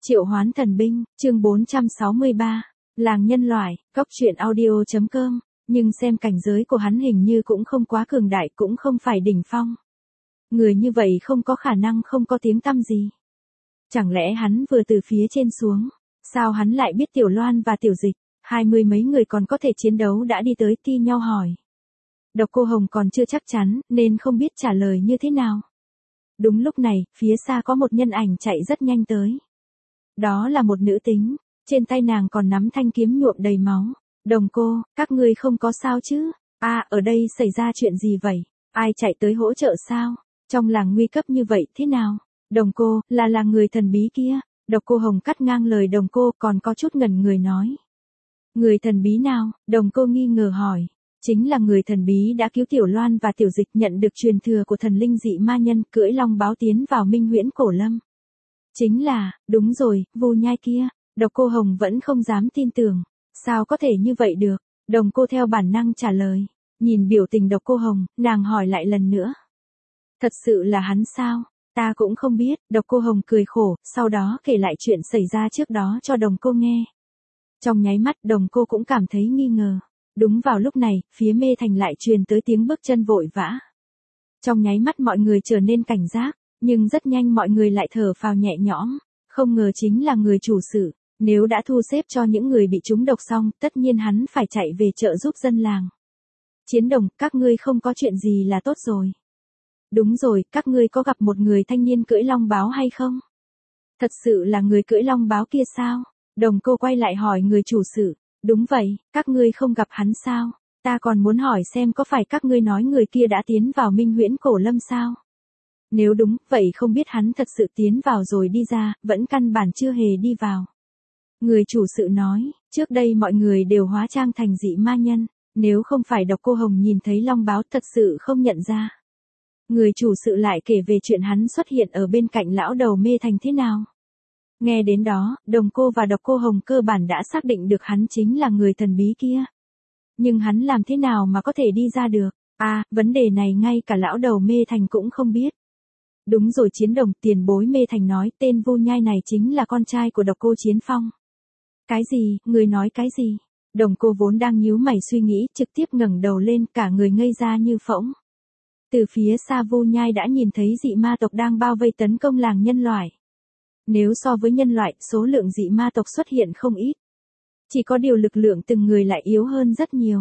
Triệu hoán thần binh, chương 463, làng nhân loại, cốc truyện audio.com, nhưng xem cảnh giới của hắn hình như cũng không quá cường đại, cũng không phải đỉnh phong. Người như vậy không có khả năng không có tiếng tăm gì. Chẳng lẽ hắn vừa từ phía trên xuống, sao hắn lại biết Tiểu Loan và Tiểu Dịch, 20 mấy người còn có thể chiến đấu đã đi tới thi nhau hỏi. Độc Cô Hồng còn chưa chắc chắn, nên không biết trả lời như thế nào. Đúng lúc này, phía xa có một nhân ảnh chạy rất nhanh tới. Đó là một nữ tính, trên tay nàng còn nắm thanh kiếm nhuộm đầy máu. Đồng cô, các ngươi không có sao chứ? Ở đây xảy ra chuyện gì vậy? Ai chạy tới hỗ trợ sao? Trong làng nguy cấp như vậy thế nào? Đồng cô, là người thần bí kia. Độc Cô Hồng cắt ngang lời đồng cô, còn có chút ngẩn người nói. Người thần bí nào? Đồng cô nghi ngờ hỏi. Chính là người thần bí đã cứu Tiểu Loan và Tiểu Dịch, nhận được truyền thừa của thần linh dị ma nhân, cưỡi long báo tiến vào Minh Huyễn Cổ Lâm. Chính là, đúng rồi, Vu Nhai kia. Độc Cô Hồng vẫn không dám tin tưởng. Sao có thể như vậy được? Đồng cô theo bản năng trả lời. Nhìn biểu tình Độc Cô Hồng, nàng hỏi lại lần nữa. Thật sự là hắn sao? Ta cũng không biết. Độc Cô Hồng cười khổ, sau đó kể lại chuyện xảy ra trước đó cho đồng cô nghe. Trong nháy mắt đồng cô cũng cảm thấy nghi ngờ. Đúng vào lúc này, phía Mê Thành lại truyền tới tiếng bước chân vội vã. Trong nháy mắt mọi người trở nên cảnh giác, nhưng rất nhanh mọi người lại thở phào nhẹ nhõm. Không ngờ chính là người chủ sự. Nếu đã thu xếp cho những người bị trúng độc xong, tất nhiên hắn phải chạy về trợ giúp dân làng. Chiến Đồng, các ngươi không có chuyện gì là tốt rồi. Đúng rồi, các ngươi có gặp một người thanh niên cưỡi long báo hay không? Thật sự là người cưỡi long báo kia sao? Đồng cô quay lại hỏi người chủ sự. Đúng vậy, các ngươi không gặp hắn sao? Ta còn muốn hỏi xem có phải các ngươi nói người kia đã tiến vào Minh Huyễn Cổ Lâm sao? Nếu đúng, vậy không biết hắn thật sự tiến vào rồi đi ra, vẫn căn bản chưa hề đi vào. Người chủ sự nói, trước đây mọi người đều hóa trang thành dị ma nhân, nếu không phải Độc Cô Hồng nhìn thấy long báo thật sự không nhận ra. Người chủ sự lại kể về chuyện hắn xuất hiện ở bên cạnh lão đầu Mê Thành thế nào. Nghe đến đó, Đồng cô và Độc Cô Hồng cơ bản đã xác định được hắn chính là người thần bí kia. Nhưng hắn làm thế nào mà có thể đi ra được? Vấn đề này ngay cả lão đầu Mê Thành cũng không biết. Đúng rồi, Chiến Đồng, tiền bối Mê Thành nói tên Vu Nhai này chính là con trai của Độc Cô Chiến Phong. Cái gì, người nói cái gì? Đồng cô vốn đang nhíu mày suy nghĩ, trực tiếp ngẩng đầu lên, cả người ngây ra như phỗng. Từ phía xa Vu Nhai đã nhìn thấy dị ma tộc đang bao vây tấn công làng nhân loại. Nếu so với nhân loại, số lượng dị ma tộc xuất hiện không ít. Chỉ có điều lực lượng từng người lại yếu hơn rất nhiều.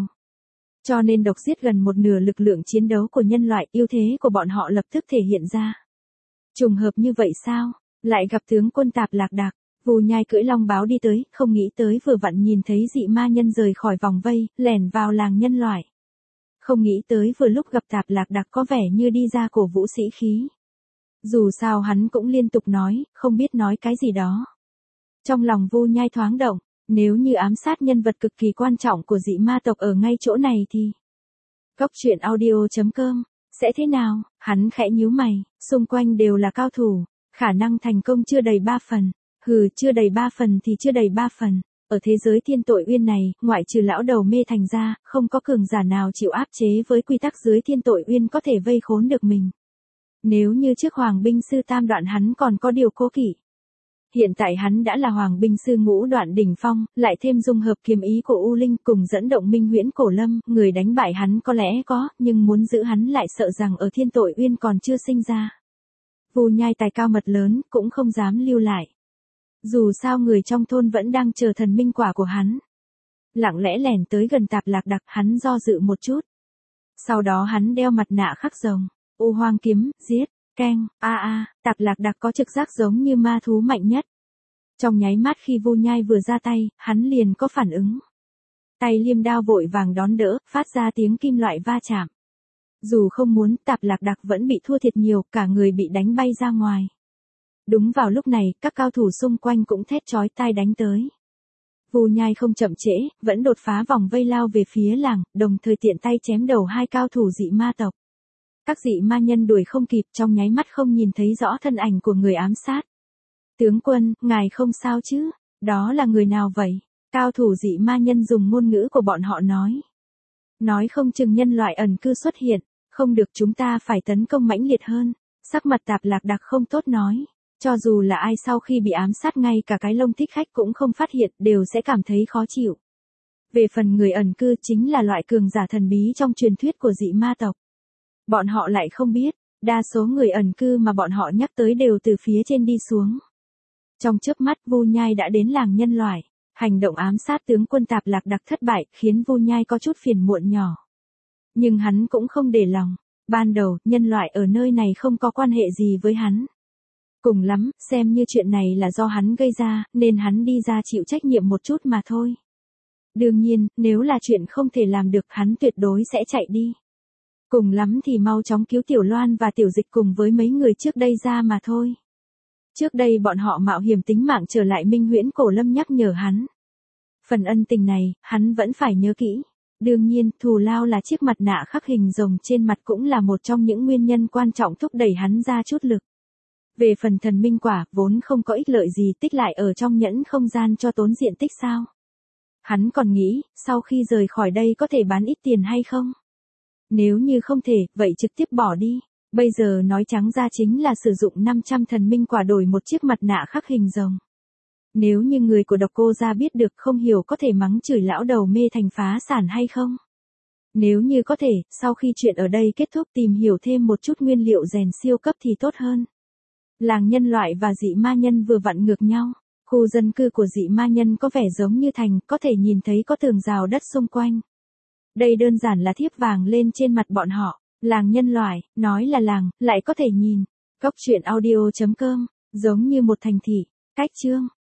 Cho nên độc giết gần một nửa lực lượng chiến đấu của nhân loại, ưu thế của bọn họ lập tức thể hiện ra. Trùng hợp như vậy sao? Lại gặp tướng quân Tạp Lạc Đạc. Vu Nhai cưỡi long báo đi tới, không nghĩ tới vừa vặn nhìn thấy dị ma nhân rời khỏi vòng vây, lẻn vào làng nhân loại. Không nghĩ tới vừa lúc gặp Tạp Lạc Đạc có vẻ như đi ra cổ vũ sĩ khí. Dù sao hắn cũng liên tục nói, không biết nói cái gì đó. Trong lòng Vu Nhai thoáng động, nếu như ám sát nhân vật cực kỳ quan trọng của dị ma tộc ở ngay chỗ này thì... Cốc truyện audio.com, sẽ thế nào? Hắn khẽ nhíu mày, xung quanh đều là cao thủ, khả năng thành công chưa đầy 3 phần. Chưa đầy 3 phần thì chưa đầy 3 phần. Ở thế giới Thiên Tội Uyên này, ngoại trừ lão đầu Mê Thành ra, không có cường giả nào chịu áp chế với quy tắc dưới Thiên Tội Uyên có thể vây khốn được mình. Nếu như trước Hoàng binh sư tam đoạn hắn còn có điều cố kỵ. Hiện tại hắn đã là Hoàng binh sư ngũ đoạn đỉnh phong, lại thêm dung hợp kiếm ý của U Linh cùng dẫn động Minh Huyễn Cổ Lâm, người đánh bại hắn có lẽ có, nhưng muốn giữ hắn lại sợ rằng ở Thiên Tội Uyên còn chưa sinh ra. Vu Nhai tài cao mật lớn, cũng không dám lưu lại. Dù sao người trong thôn vẫn đang chờ thần minh quả của hắn. Lặng lẽ lẻn tới gần Tạp Lạc Đạc, hắn do dự một chút. Sau đó hắn đeo mặt nạ khắc rồng, U Hoang kiếm, giết, keng, Tạp Lạc Đạc có trực giác giống như ma thú mạnh nhất. Trong nháy mắt khi Vu Nhai vừa ra tay, hắn liền có phản ứng. Tay liêm đao vội vàng đón đỡ, phát ra tiếng kim loại va chạm. Dù không muốn, Tạp Lạc Đạc vẫn bị thua thiệt nhiều, cả người bị đánh bay ra ngoài. Đúng vào lúc này, các cao thủ xung quanh cũng thét chói tai đánh tới. Vu Nhai không chậm trễ, vẫn đột phá vòng vây lao về phía làng, đồng thời tiện tay chém đầu hai cao thủ dị ma tộc. Các dị ma nhân đuổi không kịp, trong nháy mắt không nhìn thấy rõ thân ảnh của người ám sát. Tướng quân, ngài không sao chứ? Đó là người nào vậy? Cao thủ dị ma nhân dùng ngôn ngữ của bọn họ nói. Nói không chừng nhân loại ẩn cư xuất hiện, không được, chúng ta phải tấn công mãnh liệt hơn. Sắc mặt Tạp Lạc Đạc không tốt nói. Cho dù là ai sau khi bị ám sát ngay cả cái lông thích khách cũng không phát hiện đều sẽ cảm thấy khó chịu. Về phần người ẩn cư chính là loại cường giả thần bí trong truyền thuyết của dị ma tộc. Bọn họ lại không biết, đa số người ẩn cư mà bọn họ nhắc tới đều từ phía trên đi xuống. Trong chớp mắt Vu Nhai đã đến làng nhân loại. Hành động ám sát tướng quân Tạp Lạc Đặc thất bại khiến Vu Nhai có chút phiền muộn nhỏ. Nhưng hắn cũng không để lòng. Ban đầu, nhân loại ở nơi này không có quan hệ gì với hắn. Cùng lắm, xem như chuyện này là do hắn gây ra, nên hắn đi ra chịu trách nhiệm một chút mà thôi. Đương nhiên, nếu là chuyện không thể làm được hắn tuyệt đối sẽ chạy đi. Cùng lắm thì mau chóng cứu Tiểu Loan và Tiểu Dịch cùng với mấy người trước đây ra mà thôi. Trước đây bọn họ mạo hiểm tính mạng trở lại Minh Huyễn Cổ Lâm nhắc nhở hắn. Phần ân tình này, hắn vẫn phải nhớ kỹ. Đương nhiên, thù lao là chiếc mặt nạ khắc hình rồng trên mặt cũng là một trong những nguyên nhân quan trọng thúc đẩy hắn ra chút lực. Về phần thần minh quả, vốn không có ích lợi gì tích lại ở trong nhẫn không gian cho tốn diện tích sao. Hắn còn nghĩ, sau khi rời khỏi đây có thể bán ít tiền hay không? Nếu như không thể, vậy trực tiếp bỏ đi. Bây giờ nói trắng ra chính là sử dụng 500 thần minh quả đổi một chiếc mặt nạ khắc hình rồng. Nếu như người của Độc Cô gia biết được không hiểu có thể mắng chửi lão đầu mê thành phá sản hay không? Nếu như có thể, sau khi chuyện ở đây kết thúc tìm hiểu thêm một chút nguyên liệu rèn siêu cấp thì tốt hơn. Làng nhân loại và dị ma nhân vừa vặn ngược nhau. Khu dân cư của dị ma nhân có vẻ giống như thành, có thể nhìn thấy có tường rào đất xung quanh. Đây đơn giản là thiếp vàng lên trên mặt bọn họ. Làng nhân loại, nói là làng, lại có thể nhìn. Góc truyện audio.com, giống như một thành thị. Cách chương.